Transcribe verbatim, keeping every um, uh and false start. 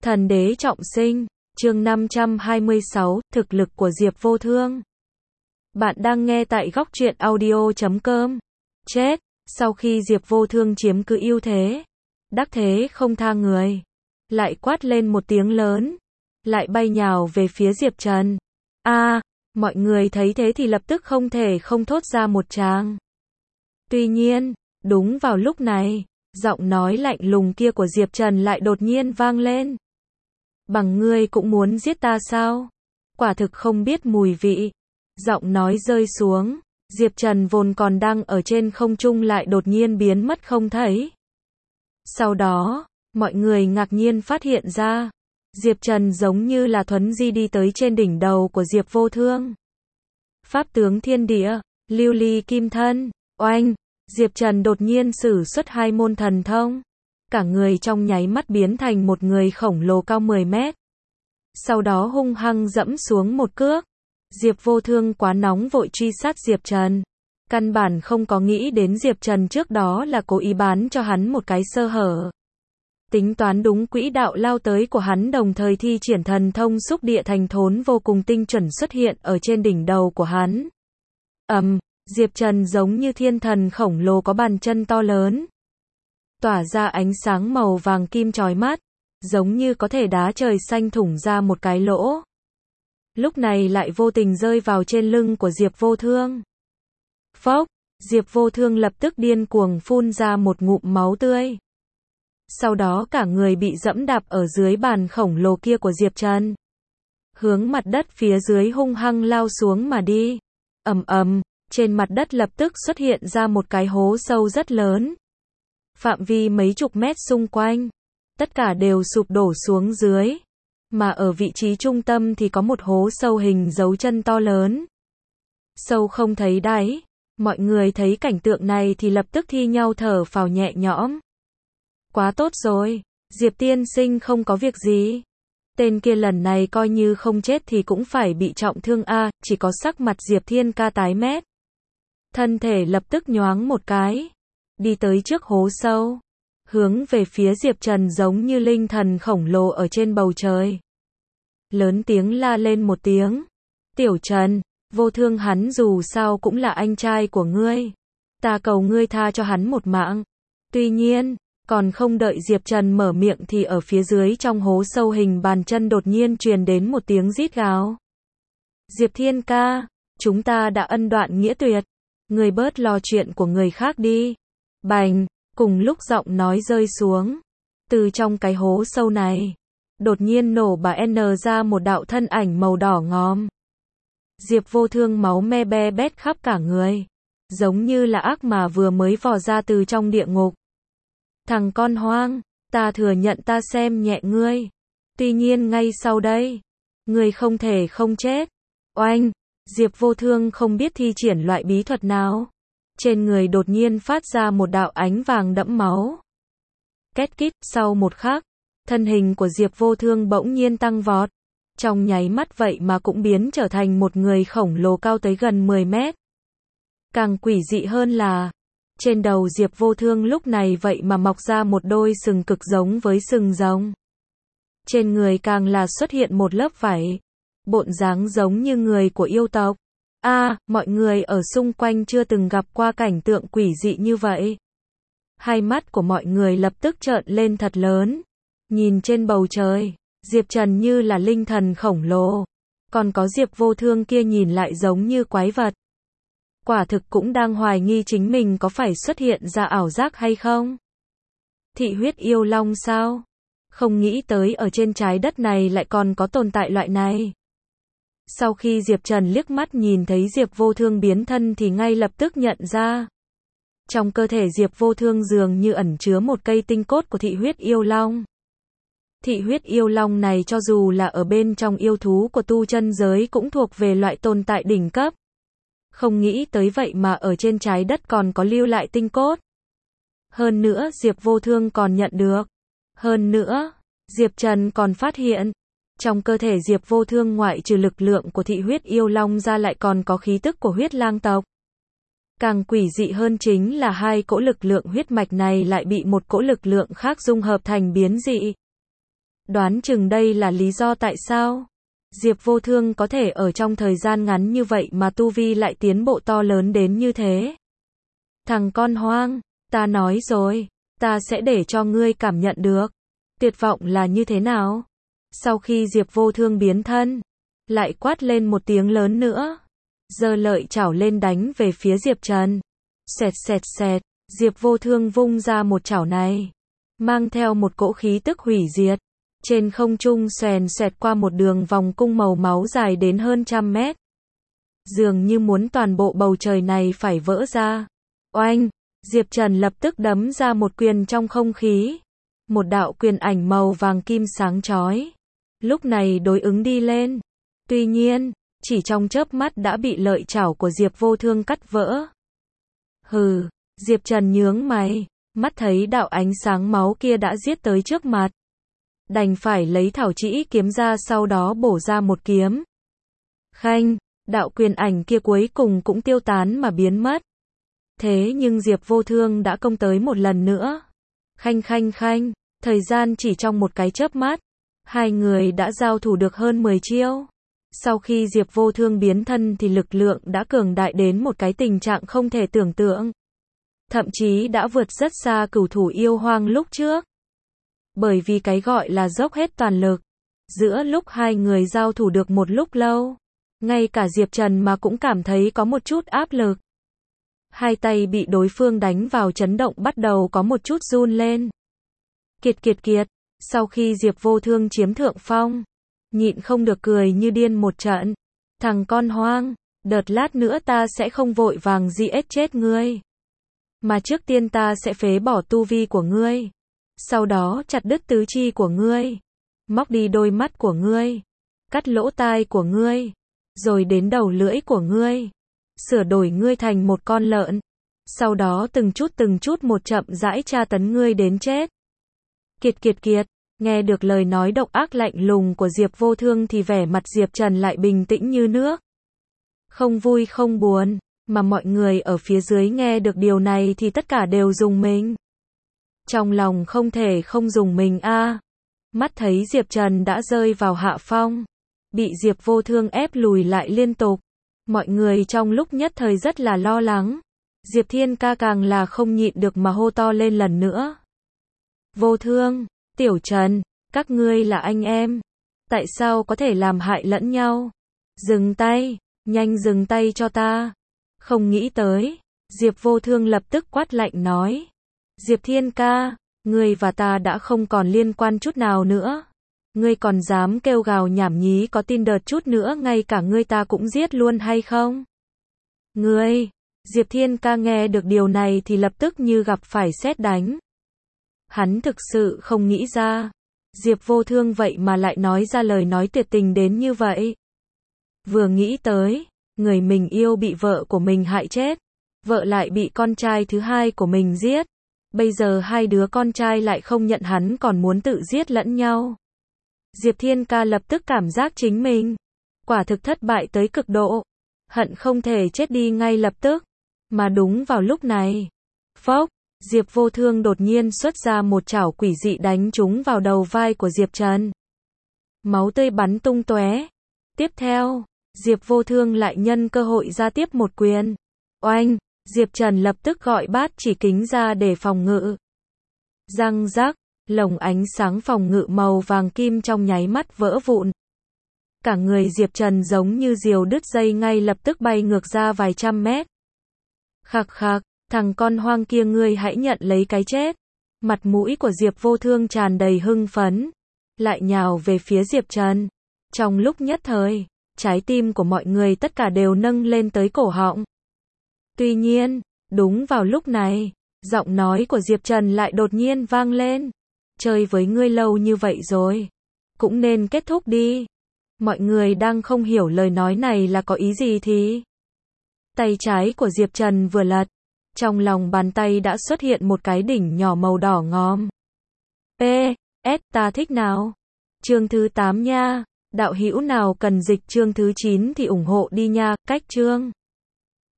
Thần đế trọng sinh, chương năm trăm hai mươi sáu, thực lực của Diệp Vô Thương. Bạn đang nghe tại góc truyện audio chấm com. Chết, sau khi Diệp Vô Thương chiếm cứ ưu thế, đắc thế không tha người, lại quát lên một tiếng lớn, lại bay nhào về phía Diệp Trần. A, à, mọi người thấy thế thì lập tức không thể không thốt ra một tràng. Tuy nhiên, đúng vào lúc này, giọng nói lạnh lùng kia của Diệp Trần lại đột nhiên vang lên. Bằng ngươi cũng muốn giết ta sao? Quả thực không biết mùi vị. Giọng nói rơi xuống, Diệp Trần vốn còn đang ở trên không trung lại đột nhiên biến mất không thấy. Sau đó, mọi người ngạc nhiên phát hiện ra, Diệp Trần giống như là thuấn di đi tới trên đỉnh đầu của Diệp Vô Thương. Pháp tướng thiên địa, lưu ly kim thân, oanh, Diệp Trần đột nhiên sử xuất hai môn thần thông. Cả người trong nháy mắt biến thành một người khổng lồ cao mười mét. Sau đó hung hăng dẫm xuống một cước. Diệp Vô Thương quá nóng vội truy sát Diệp Trần. Căn bản không có nghĩ đến Diệp Trần trước đó là cố ý bán cho hắn một cái sơ hở. Tính toán đúng quỹ đạo lao tới của hắn, đồng thời thi triển thần thông xúc địa thành thốn vô cùng tinh chuẩn xuất hiện ở trên đỉnh đầu của hắn. Ầm, um, Diệp Trần giống như thiên thần khổng lồ có bàn chân to lớn, tỏa ra ánh sáng màu vàng kim chói mắt, giống như có thể đá trời xanh thủng ra một cái lỗ. Lúc này lại vô tình rơi vào trên lưng của Diệp Vô Thương. Phốc, Diệp Vô Thương lập tức điên cuồng phun ra một ngụm máu tươi. Sau đó cả người bị dẫm đạp ở dưới bàn khổng lồ kia của Diệp Trần, hướng mặt đất phía dưới hung hăng lao xuống mà đi. Ầm ầm, trên mặt đất lập tức xuất hiện ra một cái hố sâu rất lớn. Phạm vi mấy chục mét xung quanh, tất cả đều sụp đổ xuống dưới. Mà ở vị trí trung tâm thì có một hố sâu hình dấu chân to lớn. Sâu không thấy đáy. Mọi người thấy cảnh tượng này thì lập tức thi nhau thở phào nhẹ nhõm. Quá tốt rồi, Diệp tiên sinh không có việc gì. Tên kia lần này coi như không chết thì cũng phải bị trọng thương a, à, chỉ có sắc mặt Diệp Thiên Ca tái mét. Thân thể lập tức nhoáng một cái, đi tới trước hố sâu, hướng về phía Diệp Trần giống như linh thần khổng lồ ở trên bầu trời. Lớn tiếng la lên một tiếng. Tiểu Trần, Vô Thương hắn dù sao cũng là anh trai của ngươi. Ta cầu ngươi tha cho hắn một mạng. Tuy nhiên, còn không đợi Diệp Trần mở miệng thì ở phía dưới trong hố sâu hình bàn chân đột nhiên truyền đến một tiếng rít gào. Diệp Thiên Ca, chúng ta đã ân đoạn nghĩa tuyệt. Ngươi bớt lo chuyện của người khác đi. Bành, cùng lúc giọng nói rơi xuống, từ trong cái hố sâu này, đột nhiên nổ bà N ra một đạo thân ảnh màu đỏ ngòm. Diệp Vô Thương máu me be bét khắp cả người, giống như là ác mà vừa mới vò ra từ trong địa ngục. Thằng con hoang, ta thừa nhận ta xem nhẹ ngươi. Tuy nhiên ngay sau đây, ngươi không thể không chết. Oanh, Diệp Vô Thương không biết thi triển loại bí thuật nào. Trên người đột nhiên phát ra một đạo ánh vàng đẫm máu. Két kít, sau một khắc, thân hình của Diệp Vô Thương bỗng nhiên tăng vọt. Trong nháy mắt vậy mà cũng biến trở thành một người khổng lồ cao tới gần mười mét. Càng quỷ dị hơn là, trên đầu Diệp Vô Thương lúc này vậy mà mọc ra một đôi sừng cực giống với sừng rồng. Trên người càng là xuất hiện một lớp vảy, bộn dáng giống như người của yêu tộc. A, à, mọi người ở xung quanh chưa từng gặp qua cảnh tượng quỷ dị như vậy. Hai mắt của mọi người lập tức trợn lên thật lớn. Nhìn trên bầu trời, Diệp Trần như là linh thần khổng lồ. Còn có Diệp Vô Thương kia nhìn lại giống như quái vật. Quả thực cũng đang hoài nghi chính mình có phải xuất hiện ra ảo giác hay không. Thị huyết yêu long sao? Không nghĩ tới ở trên trái đất này lại còn có tồn tại loại này. Sau khi Diệp Trần liếc mắt nhìn thấy Diệp Vô Thương biến thân thì ngay lập tức nhận ra. Trong cơ thể Diệp Vô Thương dường như ẩn chứa một cây tinh cốt của thị huyết yêu long. Thị huyết yêu long này cho dù là ở bên trong yêu thú của tu chân giới cũng thuộc về loại tồn tại đỉnh cấp. Không nghĩ tới vậy mà ở trên trái đất còn có lưu lại tinh cốt. Hơn nữa Diệp Vô Thương còn nhận được. Hơn nữa, Diệp Trần còn phát hiện. Trong cơ thể Diệp Vô Thương ngoại trừ lực lượng của thị huyết yêu long ra lại còn có khí tức của huyết lang tộc. Càng quỷ dị hơn chính là hai cỗ lực lượng huyết mạch này lại bị một cỗ lực lượng khác dung hợp thành biến dị. Đoán chừng đây là lý do tại sao Diệp Vô Thương có thể ở trong thời gian ngắn như vậy mà tu vi lại tiến bộ to lớn đến như thế. Thằng con hoang, ta nói rồi, ta sẽ để cho ngươi cảm nhận được tuyệt vọng là như thế nào. Sau khi Diệp Vô Thương biến thân, lại quát lên một tiếng lớn nữa, giơ lợi chảo lên đánh về phía Diệp Trần. Xẹt xẹt xẹt, Diệp Vô Thương vung ra một chảo này, mang theo một cỗ khí tức hủy diệt, trên không trung xoèn xoẹt qua một đường vòng cung màu máu dài đến hơn trăm mét. Dường như muốn toàn bộ bầu trời này phải vỡ ra. Oanh, Diệp Trần lập tức đấm ra một quyền trong không khí. Một đạo quyền ảnh màu vàng kim sáng chói lúc này đối ứng đi lên. Tuy nhiên, chỉ trong chớp mắt đã bị lợi chảo của Diệp Vô Thương cắt vỡ. Hừ, Diệp Trần nhướng mày, mắt thấy đạo ánh sáng máu kia đã giết tới trước mặt. Đành phải lấy thảo trĩ kiếm ra, sau đó bổ ra một kiếm. Khanh, đạo quyền ảnh kia cuối cùng cũng tiêu tán mà biến mất. Thế nhưng Diệp Vô Thương đã công tới một lần nữa. Khanh khanh khanh, thời gian chỉ trong một cái chớp mắt, hai người đã giao thủ được hơn mười chiêu. Sau khi Diệp Vô Thương biến thân thì lực lượng đã cường đại đến một cái tình trạng không thể tưởng tượng. Thậm chí đã vượt rất xa cửu thủ yêu hoang lúc trước. Bởi vì cái gọi là dốc hết toàn lực. Giữa lúc hai người giao thủ được một lúc lâu, ngay cả Diệp Trần mà cũng cảm thấy có một chút áp lực. Hai tay bị đối phương đánh vào chấn động, bắt đầu có một chút run lên. Kiệt kiệt kiệt, sau khi Diệp Vô Thương chiếm thượng phong, nhịn không được cười như điên một trận. Thằng con hoang, đợt lát nữa ta sẽ không vội vàng giết chết ngươi, mà trước tiên ta sẽ phế bỏ tu vi của ngươi, sau đó chặt đứt tứ chi của ngươi, móc đi đôi mắt của ngươi, cắt lỗ tai của ngươi, rồi đến đầu lưỡi của ngươi, sửa đổi ngươi thành một con lợn, sau đó từng chút từng chút một chậm rãi tra tấn ngươi đến chết. Kiệt kiệt kiệt, nghe được lời nói độc ác lạnh lùng của Diệp Vô Thương thì vẻ mặt Diệp Trần lại bình tĩnh như nước. Không vui không buồn, mà mọi người ở phía dưới nghe được điều này thì tất cả đều rùng mình. Trong lòng không thể không rùng mình a. À. Mắt thấy Diệp Trần đã rơi vào hạ phong, bị Diệp Vô Thương ép lùi lại liên tục. Mọi người trong lúc nhất thời rất là lo lắng. Diệp Thiên Ca càng là không nhịn được mà hô to lên lần nữa. Vô Thương, Tiểu Trần, các ngươi là anh em, tại sao có thể làm hại lẫn nhau? Dừng tay, nhanh dừng tay cho ta. Không nghĩ tới, Diệp Vô Thương lập tức quát lạnh nói. Diệp Thiên Ca, ngươi và ta đã không còn liên quan chút nào nữa. Ngươi còn dám kêu gào nhảm nhí, có tin đợt chút nữa ngay cả ngươi ta cũng giết luôn hay không? Ngươi, Diệp Thiên Ca nghe được điều này thì lập tức như gặp phải sét đánh. Hắn thực sự không nghĩ ra, Diệp Vô Thương vậy mà lại nói ra lời nói tuyệt tình đến như vậy. Vừa nghĩ tới, người mình yêu bị vợ của mình hại chết, vợ lại bị con trai thứ hai của mình giết, bây giờ hai đứa con trai lại không nhận hắn còn muốn tự giết lẫn nhau. Diệp Thiên Ca lập tức cảm giác chính mình quả thực thất bại tới cực độ, hận không thể chết đi ngay lập tức. Mà đúng vào lúc này, phốc, Diệp Vô Thương đột nhiên xuất ra một chảo quỷ dị đánh trúng vào đầu vai của Diệp Trần. Máu tươi bắn tung tóe. Tiếp theo, Diệp Vô Thương lại nhân cơ hội ra tiếp một quyền. Oanh, Diệp Trần lập tức gọi bát chỉ kính ra để phòng ngự. Răng rắc, lồng ánh sáng phòng ngự màu vàng kim trong nháy mắt vỡ vụn. Cả người Diệp Trần giống như diều đứt dây, ngay lập tức bay ngược ra vài trăm mét. Khạc khạc, thằng con hoang kia, ngươi hãy nhận lấy cái chết. Mặt mũi của Diệp Vô Thương tràn đầy hưng phấn, lại nhào về phía Diệp Trần. Trong lúc nhất thời, trái tim của mọi người tất cả đều nâng lên tới cổ họng. Tuy nhiên, đúng vào lúc này, giọng nói của Diệp Trần lại đột nhiên vang lên. Chơi với ngươi lâu như vậy rồi, cũng nên kết thúc đi. Mọi người đang không hiểu lời nói này là có ý gì thì tay trái của Diệp Trần vừa lật, trong lòng bàn tay đã xuất hiện một cái đỉnh nhỏ màu đỏ ngòm. P S ta thích nào. Chương thứ tám nha. Đạo hữu nào cần dịch chương thứ chín thì ủng hộ đi nha. Cách chương